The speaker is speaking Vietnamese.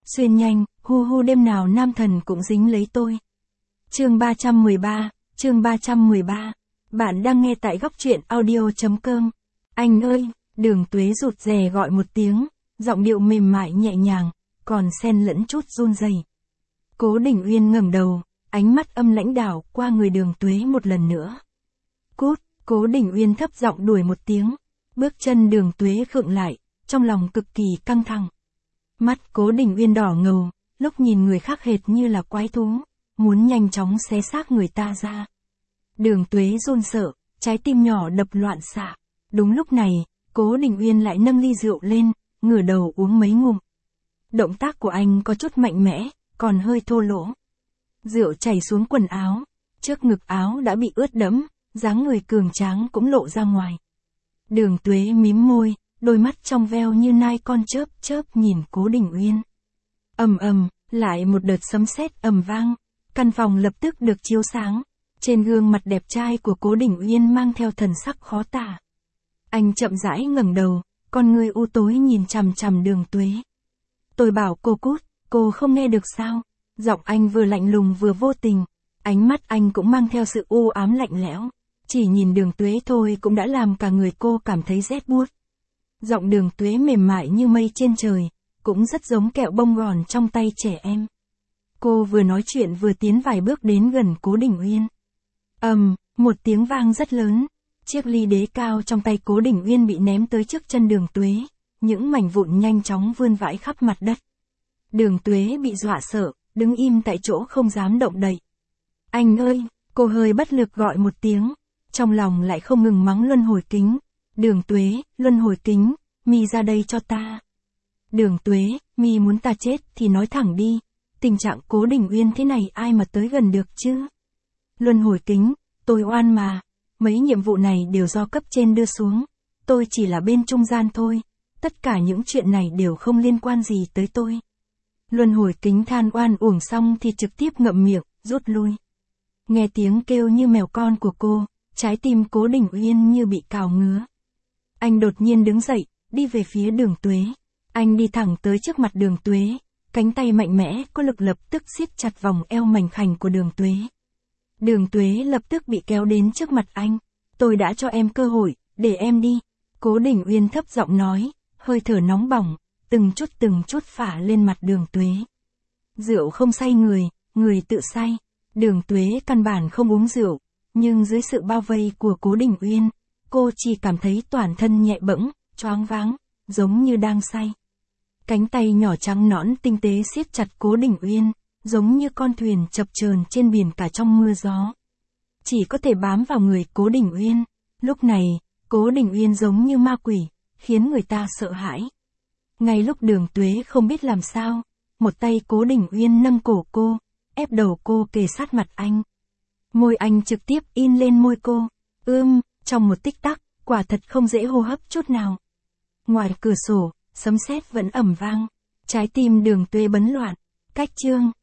xuyên nhanh, hu hu đêm nào nam thần cũng dính lấy tôi. Chương 313. Bạn đang nghe tại góc truyện audio.com. Anh ơi, Đường Tuế rụt rè gọi một tiếng, giọng điệu mềm mại nhẹ nhàng, còn xen lẫn chút run rẩy. Cố Đình Uyên ngẩng đầu, ánh mắt âm lãnh đảo qua người Đường Tuế một lần nữa. Cút, Cố Đình Uyên thấp giọng đuổi một tiếng, bước chân Đường Tuế khựng lại, trong lòng cực kỳ căng thẳng. Mắt Cố Đình Uyên đỏ ngầu, lúc nhìn người khác hệt như là quái thú, muốn nhanh chóng xé xác người ta ra. Đường Tuế run sợ, trái tim nhỏ đập loạn xạ. Đúng lúc này, Cố Đình Uyên lại nâng ly rượu lên, ngửa đầu uống mấy ngụm. Động tác của anh có chút mạnh mẽ, còn hơi thô lỗ. Rượu chảy xuống quần áo, trước ngực áo đã bị ướt đẫm, dáng người cường tráng cũng lộ ra ngoài. Đường Tuế mím môi, đôi mắt trong veo như nai con chớp chớp nhìn Cố Đình Uyên. Ầm ầm, lại một đợt sấm sét ầm vang, căn phòng lập tức được chiếu sáng. Trên gương mặt đẹp trai của Cố Đình Uyên mang theo thần sắc khó tả. Anh chậm rãi ngẩng đầu, con người u tối nhìn chằm chằm Đường Tuế. Tôi bảo cô cút, cô không nghe được sao? Giọng anh vừa lạnh lùng vừa vô tình, ánh mắt anh cũng mang theo sự u ám lạnh lẽo. Chỉ nhìn Đường Tuế thôi cũng đã làm cả người cô cảm thấy rét buốt. Giọng Đường Tuế mềm mại như mây trên trời, cũng rất giống kẹo bông gòn trong tay trẻ em. Cô vừa nói chuyện vừa tiến vài bước đến gần Cố Đình Uyên. Một tiếng vang rất lớn, chiếc ly đế cao trong tay Cố Đình Uyên bị ném tới trước chân Đường Tuế, những mảnh vụn nhanh chóng vươn vãi khắp mặt đất. Đường Tuế bị dọa sợ, đứng im tại chỗ không dám động đậy. Anh ơi, cô hơi bất lực gọi một tiếng, trong lòng lại không ngừng mắng Luân Hồi Kính. Đường Tuế, Luân Hồi Kính, mi ra đây cho ta. Đường Tuế, mi muốn ta chết thì nói thẳng đi, tình trạng Cố Đình Uyên thế này ai mà tới gần được chứ? Luân Hồi Kính, tôi oan mà, mấy nhiệm vụ này đều do cấp trên đưa xuống, tôi chỉ là bên trung gian thôi, tất cả những chuyện này đều không liên quan gì tới tôi. Luân Hồi Kính than oan uổng xong thì trực tiếp ngậm miệng, rút lui. Nghe tiếng kêu như mèo con của cô, trái tim Cố Đình Uyên như bị cào ngứa. Anh đột nhiên đứng dậy, đi về phía Đường Tuế. Anh đi thẳng tới trước mặt Đường Tuế, cánh tay mạnh mẽ có lực lập tức siết chặt vòng eo mảnh khảnh của Đường Tuế. Đường Tuế lập tức bị kéo đến trước mặt anh. Tôi đã cho em cơ hội, để em đi. Cố Đình Uyên thấp giọng nói, hơi thở nóng bỏng, từng chút phả lên mặt Đường Tuế. Rượu không say người, người tự say. Đường Tuế căn bản không uống rượu, nhưng dưới sự bao vây của Cố Đình Uyên, cô chỉ cảm thấy toàn thân nhẹ bẫng, choáng váng, giống như đang say. Cánh tay nhỏ trắng nõn tinh tế siết chặt Cố Đình Uyên, giống như con thuyền chập chờn trên biển cả trong mưa gió. Chỉ có thể bám vào người Cố Đình Uyên. Lúc này, Cố Đình Uyên giống như ma quỷ, khiến người ta sợ hãi. Ngay lúc Đường Tuế không biết làm sao, một tay Cố Đình Uyên nâng cổ cô, ép đầu cô kề sát mặt anh. Môi anh trực tiếp in lên môi cô. Trong một tích tắc, quả thật không dễ hô hấp chút nào. Ngoài cửa sổ, sấm sét vẫn ầm vang. Trái tim Đường Tuế bấn loạn. Cách chương